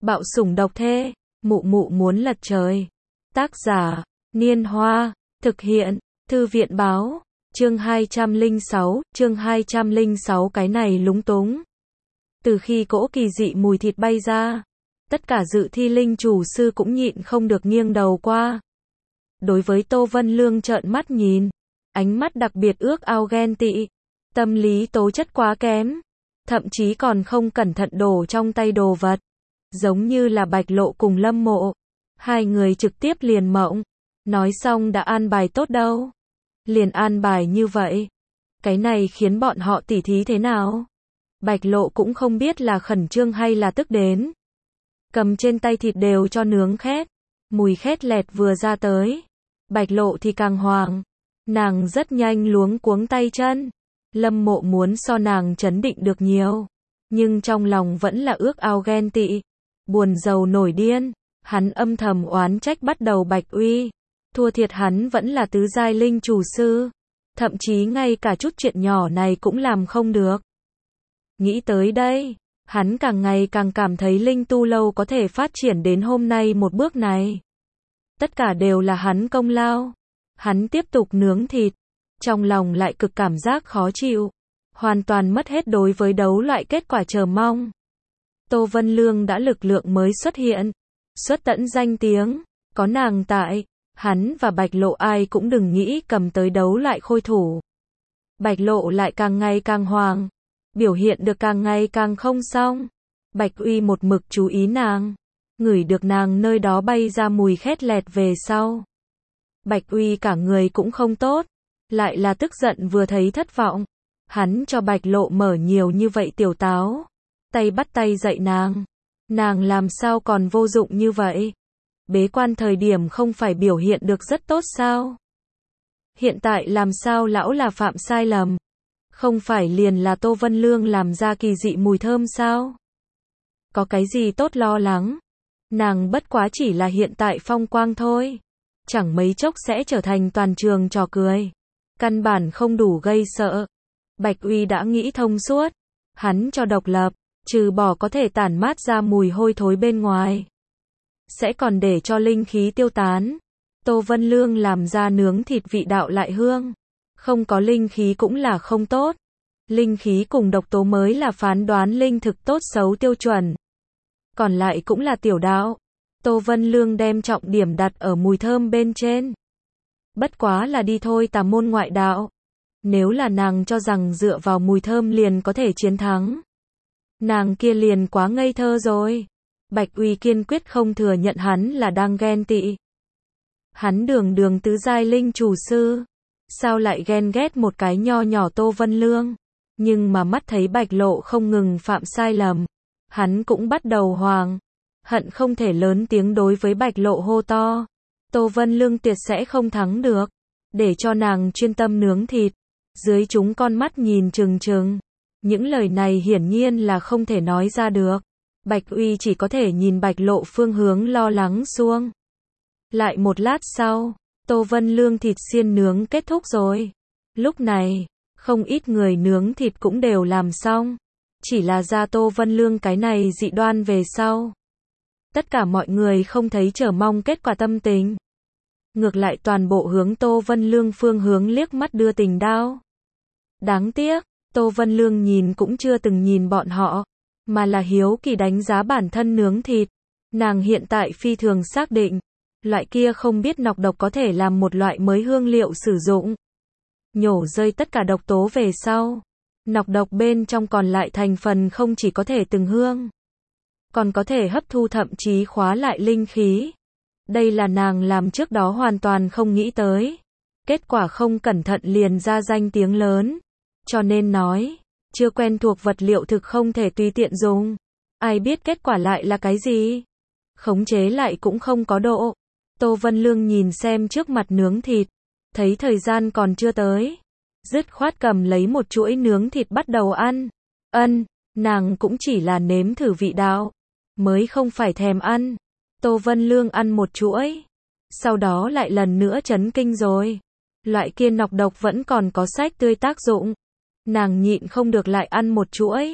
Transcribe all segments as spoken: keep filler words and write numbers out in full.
Bạo sủng độc thê, mụ mụ muốn lật trời. Tác giả, Niên Hoa, thực hiện, Thư viện báo, chương hai trăm lẻ sáu, chương hai trăm lẻ sáu cái này lúng túng. Từ khi cỗ kỳ dị mùi thịt bay ra, tất cả dự thi linh chủ sư cũng nhịn không được nghiêng đầu qua. Đối với Tô Vân Lương trợn mắt nhìn, ánh mắt đặc biệt ước ao ghen tị, tâm lý tố chất quá kém, thậm chí còn không cẩn thận đổ trong tay đồ vật. Giống như là Bạch Lộ cùng Lâm Mộ, hai người trực tiếp liền mộng, nói xong đã an bài tốt đâu. Liền an bài như vậy, cái này khiến bọn họ tỉ thí thế nào? Bạch Lộ cũng không biết là khẩn trương hay là tức đến. Cầm trên tay thịt đều cho nướng khét, mùi khét lẹt vừa ra tới. Bạch Lộ thì càng hoảng, nàng rất nhanh luống cuống tay chân. Lâm Mộ muốn so nàng trấn định được nhiều, nhưng trong lòng vẫn là ước ao ghen tị, buồn rầu nổi điên. Hắn âm thầm oán trách bắt đầu Bạch Uy, thua thiệt hắn vẫn là tứ giai linh chủ sư, thậm chí ngay cả chút chuyện nhỏ này cũng làm không được. Nghĩ tới đây, hắn càng ngày càng cảm thấy linh tu lâu có thể phát triển đến hôm nay một bước này. Tất cả đều là hắn công lao. Hắn tiếp tục nướng thịt, trong lòng lại cực cảm giác khó chịu, hoàn toàn mất hết đối với đấu loại kết quả chờ mong. Tô Vân Lương đã lực lượng mới xuất hiện, xuất tận danh tiếng, có nàng tại, hắn và Bạch Lộ ai cũng đừng nghĩ cầm tới đấu loại khôi thủ. Bạch Lộ lại càng ngày càng hoàng, biểu hiện được càng ngày càng không xong. Bạch Uy một mực chú ý nàng, ngửi được nàng nơi đó bay ra mùi khét lẹt về sau. Bạch Uy cả người cũng không tốt, lại là tức giận vừa thấy thất vọng. Hắn cho Bạch Lộ mở nhiều như vậy tiểu táo, tay bắt tay dạy nàng. Nàng làm sao còn vô dụng như vậy? Bế quan thời điểm không phải biểu hiện được rất tốt sao? Hiện tại làm sao lão là phạm sai lầm? Không phải liền là Tô Vân Lương làm ra kỳ dị mùi thơm sao? Có cái gì tốt lo lắng? Nàng bất quá chỉ là hiện tại phong quang thôi, chẳng mấy chốc sẽ trở thành toàn trường trò cười, căn bản không đủ gây sợ. Bạch Uy đã nghĩ thông suốt, hắn cho độc lập, trừ bỏ có thể tản mát ra mùi hôi thối bên ngoài, sẽ còn để cho linh khí tiêu tán. Tô Vân Lương làm ra nướng thịt vị đạo lại hương, không có linh khí cũng là không tốt. Linh khí cùng độc tố mới là phán đoán linh thực tốt xấu tiêu chuẩn, còn lại cũng là tiểu đạo. Tô Vân Lương đem trọng điểm đặt ở mùi thơm bên trên. Bất quá là đi thôi tà môn ngoại đạo. Nếu là nàng cho rằng dựa vào mùi thơm liền có thể chiến thắng, nàng kia liền quá ngây thơ rồi. Bạch Uy kiên quyết không thừa nhận hắn là đang ghen tị. Hắn đường đường tứ giai linh chủ sư, sao lại ghen ghét một cái nho nhỏ Tô Vân Lương? Nhưng mà mắt thấy Bạch Lộ không ngừng phạm sai lầm, hắn cũng bắt đầu hoàng, hận không thể lớn tiếng đối với Bạch Lộ hô to. Tô Vân Lương tuyệt sẽ không thắng được, để cho nàng chuyên tâm nướng thịt. Dưới chúng con mắt nhìn trừng trừng, những lời này hiển nhiên là không thể nói ra được. Bạch Uy chỉ có thể nhìn Bạch Lộ phương hướng lo lắng xuông. Lại một lát sau, Tô Vân Lương thịt xiên nướng kết thúc rồi. Lúc này, không ít người nướng thịt cũng đều làm xong, chỉ là ra Tô Vân Lương cái này dị đoan về sau. Tất cả mọi người không thấy chờ mong kết quả tâm tình, ngược lại toàn bộ hướng Tô Vân Lương phương hướng liếc mắt đưa tình đao. Đáng tiếc, Tô Vân Lương nhìn cũng chưa từng nhìn bọn họ, mà là hiếu kỳ đánh giá bản thân nướng thịt. Nàng hiện tại phi thường xác định, loại kia không biết nọc độc có thể làm một loại mới hương liệu sử dụng. Nhổ rơi tất cả độc tố về sau, nọc độc bên trong còn lại thành phần không chỉ có thể từng hương, còn có thể hấp thu thậm chí khóa lại linh khí. Đây là nàng làm trước đó hoàn toàn không nghĩ tới. Kết quả không cẩn thận liền ra danh tiếng lớn. Cho nên nói, chưa quen thuộc vật liệu thực không thể tùy tiện dùng. Ai biết kết quả lại là cái gì? Khống chế lại cũng không có độ. Tô Vân Lương nhìn xem trước mặt nướng thịt, thấy thời gian còn chưa tới, dứt khoát cầm lấy một chuỗi nướng thịt bắt đầu ăn. Ân, nàng cũng chỉ là nếm thử vị đạo, mới không phải thèm ăn. Tô Vân Lương ăn một chuỗi, sau đó lại lần nữa chấn kinh rồi. Loại kia nọc độc vẫn còn có sách tươi tác dụng. Nàng nhịn không được lại ăn một chuỗi.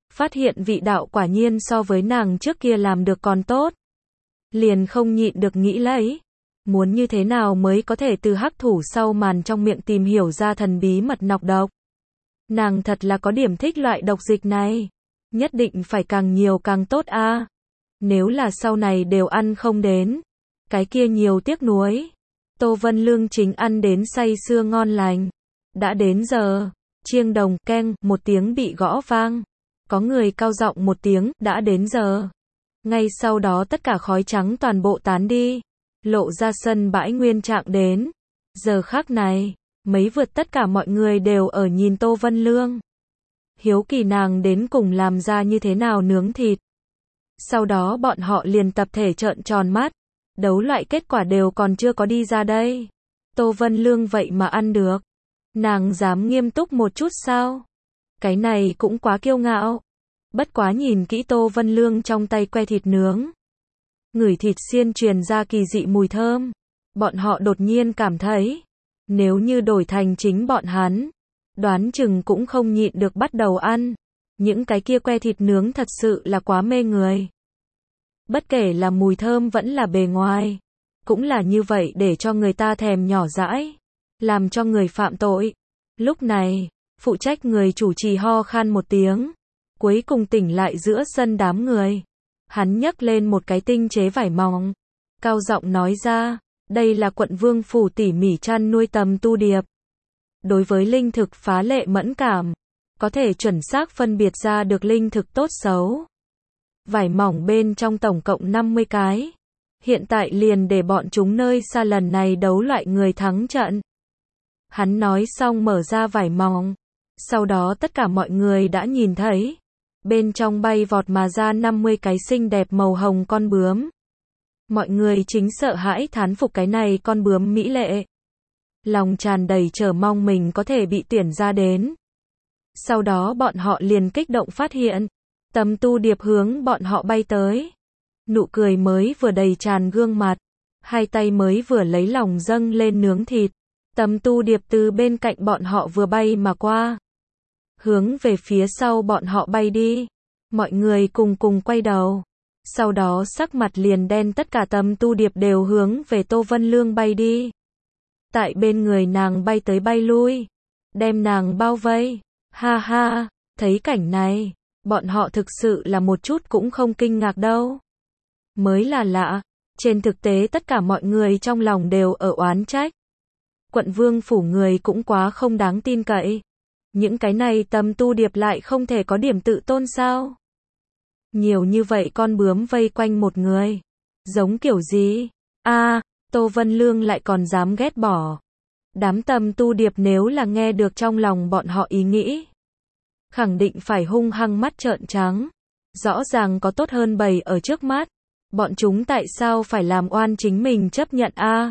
phát hiện vị đạo quả nhiên so với nàng trước kia làm được còn tốt. Liền không nhịn được nghĩ lấy, muốn như thế nào mới có thể từ hắc thủ sau màn trong miệng tìm hiểu ra thần bí mật nọc độc. Nàng thật là có điểm thích loại độc dịch này, nhất định phải càng nhiều càng tốt a. Nếu là sau này đều ăn không đến, cái kia nhiều tiếc nuối. Tô Vân Lương chính ăn đến say sưa ngon lành. Đã đến giờ, chiêng đồng keng một tiếng bị gõ vang. Có người cao giọng một tiếng, đã đến giờ. Ngay sau đó tất cả khói trắng toàn bộ tán đi, lộ ra sân bãi nguyên trạng đến. Giờ khắc này, mấy vượt tất cả mọi người đều ở nhìn Tô Vân Lương. Hiếu kỳ nàng đến cùng làm ra như thế nào nướng thịt. Sau đó bọn họ liền tập thể trợn tròn mắt. Đấu loại kết quả đều còn chưa có đi ra đây. Tô Vân Lương vậy mà ăn được. Nàng dám nghiêm túc một chút sao? Cái này cũng quá kiêu ngạo. Bất quá nhìn kỹ Tô Vân Lương trong tay que thịt nướng. Ngửi thịt xiên truyền ra kỳ dị mùi thơm. Bọn họ đột nhiên cảm thấy, nếu như đổi thành chính bọn hắn, đoán chừng cũng không nhịn được bắt đầu ăn. Những cái kia que thịt nướng thật sự là quá mê người. Bất kể là mùi thơm vẫn là bề ngoài, cũng là như vậy để cho người ta thèm nhỏ dãi, làm cho người phạm tội. Lúc này, phụ trách người chủ trì ho khan một tiếng, cuối cùng tỉnh lại giữa sân đám người. Hắn nhấc lên một cái tinh chế vải mỏng, cao giọng nói ra, đây là quận Vương phủ tỉ mỉ chăn nuôi tầm tu điệp. Đối với linh thực phá lệ mẫn cảm, có thể chuẩn xác phân biệt ra được linh thực tốt xấu. Vải mỏng bên trong tổng cộng năm mươi cái. Hiện tại liền để bọn chúng nơi xa lần này đấu loại người thắng trận. Hắn nói xong mở ra vải mỏng. Sau đó tất cả mọi người đã nhìn thấy. Bên trong bay vọt mà ra năm mươi cái xinh đẹp màu hồng con bướm. Mọi người chính sợ hãi thán phục cái này con bướm mỹ lệ. Lòng tràn đầy chờ mong mình có thể bị tuyển ra đến. Sau đó bọn họ liền kích động phát hiện. Tầm tu điệp hướng bọn họ bay tới. Nụ cười mới vừa đầy tràn gương mặt. Hai tay mới vừa lấy lòng dâng lên nướng thịt. Tầm tu điệp từ bên cạnh bọn họ vừa bay mà qua. Hướng về phía sau bọn họ bay đi. Mọi người cùng cùng quay đầu. Sau đó sắc mặt liền đen, tất cả tầm tu điệp đều hướng về Tô Vân Lương bay đi. Tại bên người nàng bay tới bay lui. Đem nàng bao vây. Ha ha, thấy cảnh này. Bọn họ thực sự là một chút cũng không kinh ngạc đâu. Mới là lạ, trên thực tế tất cả mọi người trong lòng đều ở oán trách. Quận Vương phủ người cũng quá không đáng tin cậy. Những cái này tầm tu điệp lại không thể có điểm tự tôn sao? Nhiều như vậy con bướm vây quanh một người. Giống kiểu gì? A, à, Tô Vân Lương lại còn dám ghét bỏ. Đám tầm tu điệp nếu là nghe được trong lòng bọn họ ý nghĩ, khẳng định phải hung hăng mắt trợn trắng. Rõ ràng có tốt hơn bầy ở trước mắt. Bọn chúng tại sao phải làm oan chính mình chấp nhận a? À?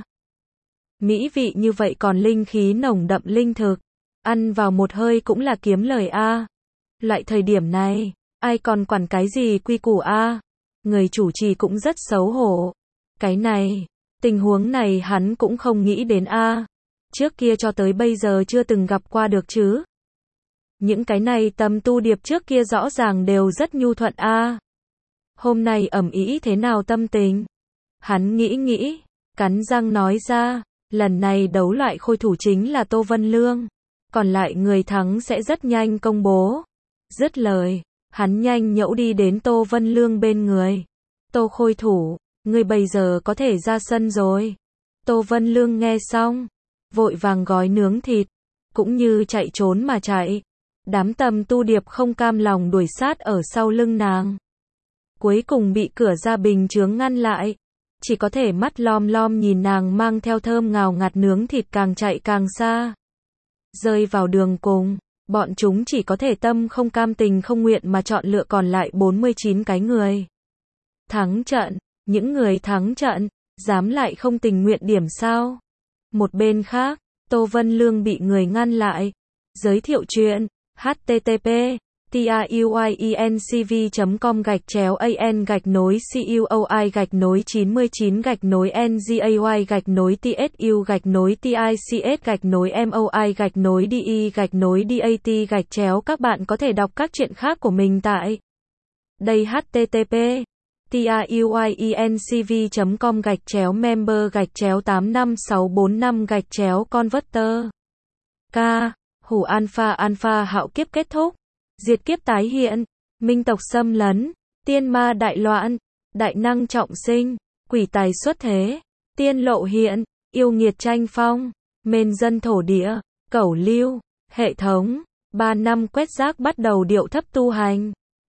Mỹ vị như vậy còn linh khí nồng đậm linh thực. Ăn vào một hơi cũng là kiếm lời a. À? Loại thời điểm này, ai còn quản cái gì quy củ a? À? Người chủ trì cũng rất xấu hổ. Cái này, tình huống này hắn cũng không nghĩ đến a. À? Trước kia cho tới bây giờ chưa từng gặp qua được chứ. Những cái này tầm tu điệp trước kia rõ ràng đều rất nhu thuận a. À. Hôm nay ầm ĩ thế nào tâm tình? Hắn nghĩ nghĩ, cắn răng nói ra, lần này đấu loại khôi thủ chính là Tô Vân Lương. Còn lại người thắng sẽ rất nhanh công bố. Dứt lời, hắn nhanh nhẩu đi đến Tô Vân Lương bên người. Tô khôi thủ, ngươi bây giờ có thể ra sân rồi. Tô Vân Lương nghe xong, vội vàng gói nướng thịt, cũng như chạy trốn mà chạy. Đám tầm tu điệp không cam lòng đuổi sát ở sau lưng nàng. Cuối cùng bị cửa ra bình chướng ngăn lại. Chỉ có thể mắt lom lom nhìn nàng mang theo thơm ngào ngạt nướng thịt càng chạy càng xa. Rơi vào đường cùng, bọn chúng chỉ có thể tâm không cam tình không nguyện mà chọn lựa còn lại bốn mươi chín cái người. Thắng trận, những người thắng trận, dám lại không tình nguyện điểm sao? Một bên khác, Tô Vân Lương bị người ngăn lại. Giới thiệu chuyện. H T T P, T tiuyiencv.com gạch chéo an gạch nối cuoi gạch nối chín mươi chín gạch nối ngay gạch nối tsu gạch nối tics gạch nối moi gạch nối de gạch nối dat gạch chéo. Các bạn có thể đọc các chuyện khác của mình tại đây. http tiuyiencv.com gạch chéo member gạch chéo tám năm sáu bốn năm gạch chéo converter. K. Hủ alpha alpha hạo kiếp kết thúc. Diệt kiếp tái hiện. Minh tộc xâm lấn. Tiên ma đại loạn. Đại năng trọng sinh. Quỷ tài xuất thế. Tiên lộ hiện. Yêu nghiệt tranh phong. Mền dân thổ địa. Cẩu lưu. Hệ thống. Ba năm quét rác bắt đầu điệu thấp tu hành.